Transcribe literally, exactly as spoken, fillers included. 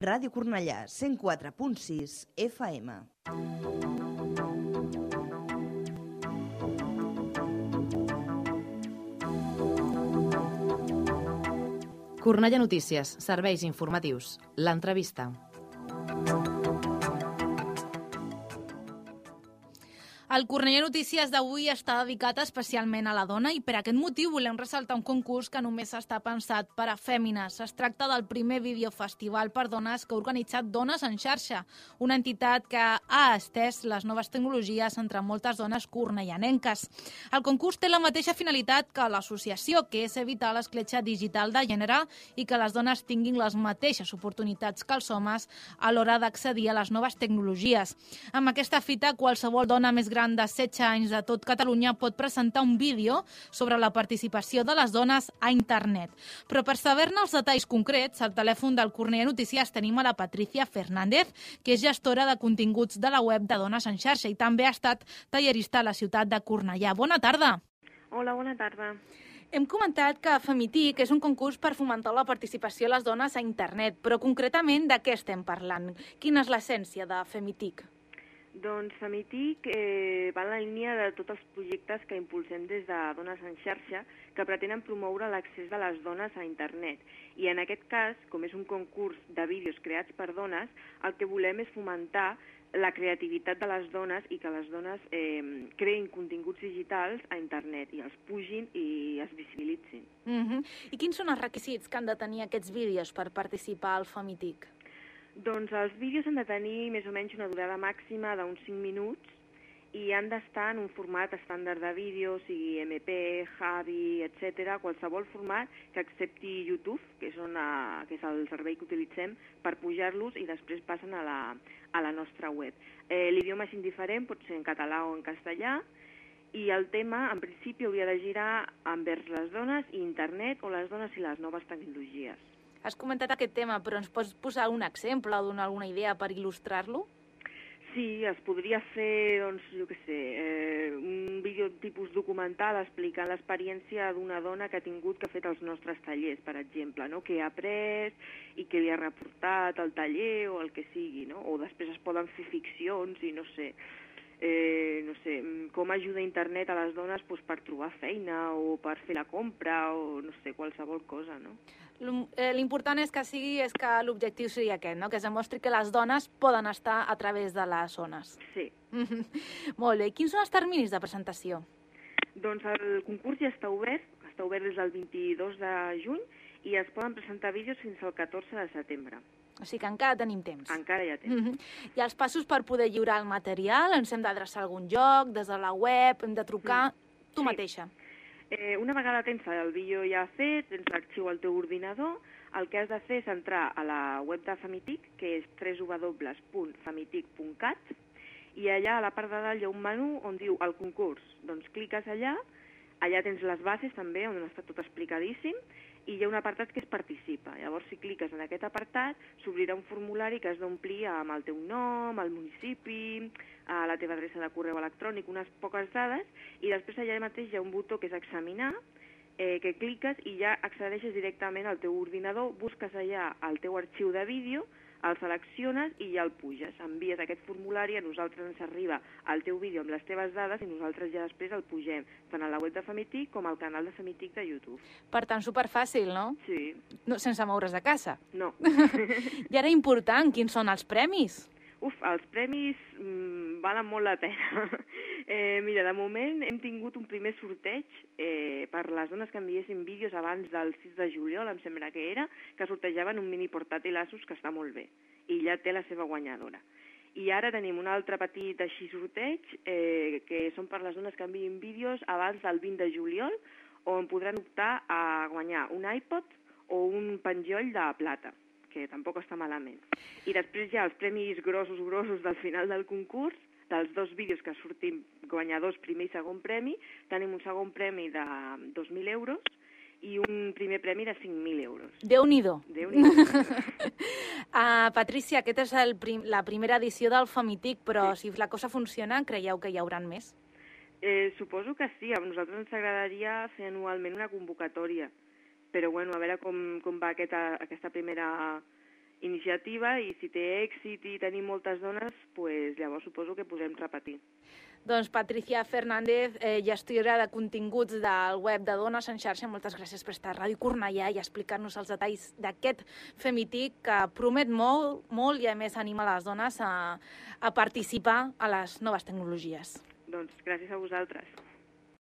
Ràdio Cornellà, cent quatre punt sis F M. Cornellà Notícies, serveis informatius. L'entrevista. El Cornellà Notícies d'avui està dedicat especialment a la dona i per aquest motiu volem ressaltar un concurs que només està pensat per a fèmines. Es tracta del primer videofestival per dones que ha organitzat Dones en Xarxa, una entitat que ha estès les noves tecnologies entre moltes dones cornellanenques. El concurs té la mateixa finalitat que l'associació, que és evitar l'escletxa digital de gènere i que les dones tinguin les mateixes oportunitats que els homes a l'hora d'accedir a les noves tecnologies. Amb aquesta fita, qualsevol dona més gran de setze anys de tot Catalunya pot presentar un vídeo sobre la participació de les dones a internet. Però per saber-ne els detalls concrets, al telèfon del Cornellà Notícies tenim a la Patricia Fernández, que és gestora de continguts de la web de Dones en Xarxa i també ha estat tallerista a la ciutat de Cornellà. Bona tarda. Hola, bona tarda. Hem comentat que Femitic és un concurs per fomentar la participació de les dones a internet, però concretament de què estem parlant? Quina és l'essència de Femitic? Doncs Femitic eh, va en la línia de tots els projectes que impulsem des de Dones en Xarxa que pretenen promoure l'accés de les dones a internet. I en aquest cas, com és un concurs de vídeos creats per dones, el que volem és fomentar la creativitat de les dones i que les dones eh, creïn continguts digitals a internet i els pugin i es visibilitzin. Uh-huh. I quins són els requisits que han de tenir aquests vídeos per participar al Femitic? Doncs els vídeos han de tenir més o menys una durada màxima d'uns cinc minuts i han d'estar en un format estàndard de vídeo, sigui eme pe, Javi, etcètera, qualsevol format que accepti YouTube, que és, una, que és el servei que utilitzem, per pujar-los i després passen a la, a la nostra web. Eh, L'idioma és indiferent, pot ser en català o en castellà, i el tema, en principi, hauria de girar envers les dones i internet o les dones i les noves tecnologies. Has comentat aquest tema, però ens pots posar un exemple o donar alguna idea per il·lustrar-lo? Sí, es podria fer, doncs, jo què sé, eh, un vídeo tipus documental explicant l'experiència d'una dona que ha tingut que ha fet els nostres tallers, per exemple, no? Que ha après i que li ha reportat al taller o el que sigui, no? O després es poden fer ficcions i no sé, eh, no sé, com ajuda internet a les dones doncs, per trobar feina o per fer la compra o no sé, qualsevol cosa, no? L'important és que sigui és que l'objectiu sigui aquest, no? Que es demostri que les dones poden estar a través de les zones. Sí. Molt bé. Quins són els terminis de presentació? Doncs el concurs ja està obert, està obert des del vint-i-dos de juny i es poden presentar vídeos fins al catorze de setembre. O sigui que encara tenim temps. Encara hi ha temps. I els passos per poder lliurar el material? Ens hem d'adreçar a algun lloc, des de la web, hem de trucar... Tu sí. mateixa. Eh, una vegada tens el vídeo ja fet, tens l'arxiu al teu ordinador, el que has de fer és entrar a la web de Femitic, que és w w w punt femitic punt cat, i allà a la part de dalt hi ha un menú on diu el concurs. Doncs cliques allà, allà tens les bases també, on està tot explicadíssim, i hi ha un apartat que és participa. Llavors, si cliques en aquest apartat, s'obrirà un formulari que has d'omplir amb el teu nom, el municipi, la teva adreça de correu electrònic, unes poques dades, i després allà mateix hi ha un botó que és examinar, eh, que cliques i ja accedeixes directament al teu ordinador, busques allà el teu arxiu de vídeo, el selecciones i ja el puges. Envies aquest formulari, a nosaltres ens arriba el teu vídeo amb les teves dades i nosaltres ja després el pugem tant a la web de Femitic com al canal de Femitic de YouTube. Per tant, superfàcil, no? Sí. No, sense moure's de casa. No. I ara important, quins són els premis? Uf, els premis mmm, valen molt la pena. eh, mira, de moment hem tingut un primer sorteig eh, per les dones que enviessin vídeos abans del sis de juliol, em sembla que era, que sortejaven un mini portàtil Asus que està molt bé i ja té la seva guanyadora. I ara tenim un altre petit així sorteig eh, que són per les dones que enviïn vídeos abans del vint de juliol on podran optar a guanyar un iPod o un penjoll de plata, que tampoc està malament. I després hi ha els premis grossos, grossos del final del concurs, dels dos vídeos que sortim guanyadors primer i segon premi. Tenim un segon premi de dos mil euros i un primer premi de cinc mil euros. Déu-n'hi-do. Déu-n'hi-do. uh, Patricia, aquesta és el prim la primera edició del Femitic, però sí. Si la cosa funciona, creieu que hi hauran més? Eh, suposo que sí. A nosaltres ens agradaria fer anualment una convocatòria. Però bueno, a veure com, com va aquesta, aquesta primera iniciativa i si té èxit i tenim moltes dones, pues, llavors suposo que podrem repetir. Doncs Patricia Fernández, eh, gestora de continguts del web de Dones en Xarxa, moltes gràcies per estar a Ràdio Cornellà i explicar-nos els detalls d'aquest Femitic que promet molt, molt i a més anima les dones a, a participar a les noves tecnologies. Doncs gràcies a vosaltres.